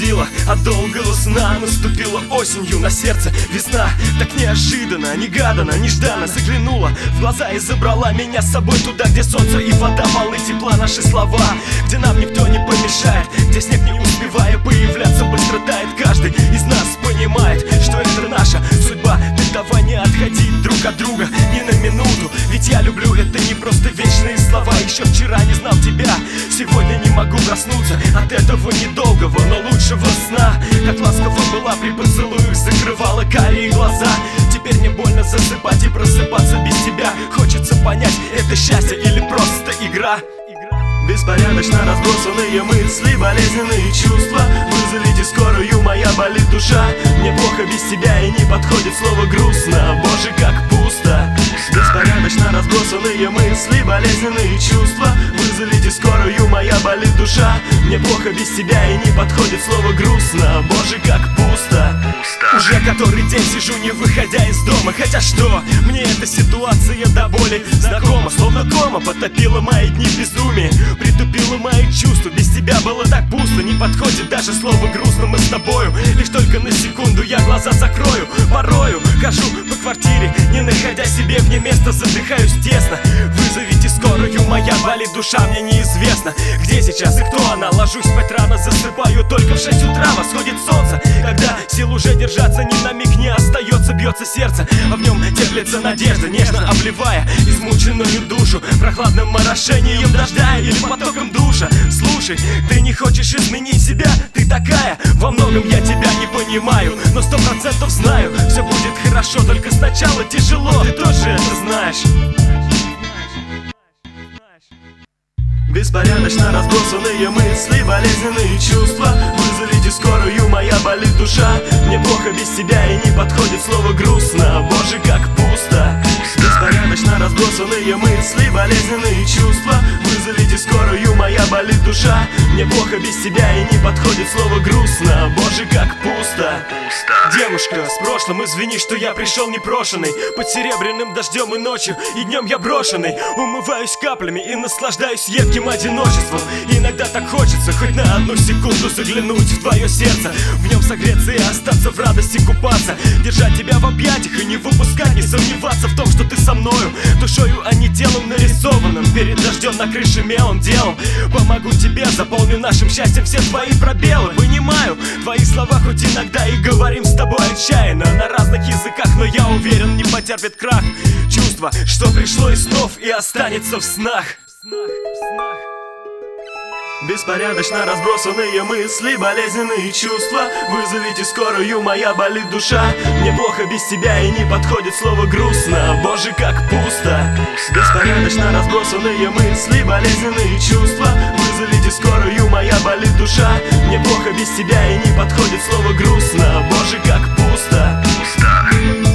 отступила от долгого сна. Наступила осенью на сердце весна. Так неожиданно, негаданно, нежданно заглянула в глаза и забрала меня с собой туда, где солнце и вода, волны тепла, наши слова, где нам никто не помешает, где снег, не успевая появляться, быстро тает. Каждый из нас понимает, что это наша судьба. Так давай не отходить друг от друга ни на минуту, ведь я люблю, это не просто вечные слова. Еще вчера не знал тебя, сегодня не могу проснуться от этого недолгого, но лучшего сна. Как ласково была при поцелуях, закрывала карие глаза. Теперь мне больно засыпать и просыпаться без тебя. Хочется понять, это счастье или просто игра. Беспорядочно разбросанные мысли, болезненные чувства. Вызовите скорую, моя болит душа. Мне плохо без тебя и не подходит слово грустно. Боже, как пусто. Беспорядочно разбросанные мысли, болезненные чувства. Вызовите скорую, моя болит душа. Мне плохо без тебя и не подходит слово грустно. Боже, как пусто. Уже который день сижу, не выходя из дома. Хотя что, мне эта ситуация до боли знакома. Словно кома потопила мои дни в безумии, притупила мои чувства. Без тебя было так пусто, не подходит даже слово грустно. Мы с тобою, лишь только на секунду я глаза закрою. Порою хожу по квартире, не находя себе вне места, задыхаюсь тесно. Вызовите скорую, моя болит душа, мне неизвестно, где сейчас и кто она. Ложусь спать рано, засыпаю только в 6 утра. Восходит солнце, когда сил уже держаться ни на миг не остается. Бьется сердце, а в нем теплится надежда, нежно обливая измученную душу прохладным орошением дождя или потоком душа. Слушай, ты не хочешь изменить себя, ты такая. Во многом я тебя не понимаю, но 100% знаю, все будет хорошо, только сначала тяжело. Ты тоже это знаешь. Беспорядочно разбросанные мысли, болезненные чувства. Вызовите скорую, моя болит душа. Мне плохо без тебя и не подходит слово грустно. Боже, как пусто. Беспорядочно разбросанные мысли, болезненные чувства. Вызовите скорую, моя болит душа. Мне плохо без тебя и не подходит слово грустно. Боже, как пусто. Девушка, с прошлым извини, что я пришел непрошенный. Под серебряным дождем и ночью, и днем я брошенный. Умываюсь каплями и наслаждаюсь едким одиночеством. Иногда так хочется хоть на одну секунду заглянуть в твое сердце, в нем согреться и остаться в радости купаться. Держать тебя в объятиях и не выпускать, не сомневаться в том, что ты со мною, душою, а не телом нарисованным перед дождем на крыше мелом делом. Помогу тебе, заполню нашим счастьем все твои пробелы. Понимаю твои слова, хоть иногда и говорим с тобой отчаянно на разных языках, но я уверен, не потерпит крах. Чувство, что пришло из снов и останется в снах. Беспорядочно разбросанные мысли, болезненные чувства. Вызовите скорую, моя болит душа. Мне плохо без тебя и не подходит слово грустно. Боже, как пусто. Беспорядочно разбросанные мысли, болезненные чувства. Вызовите скорую, моя болит душа. Мне плохо без тебя и не подходит слово грустно. Боже, как пусто.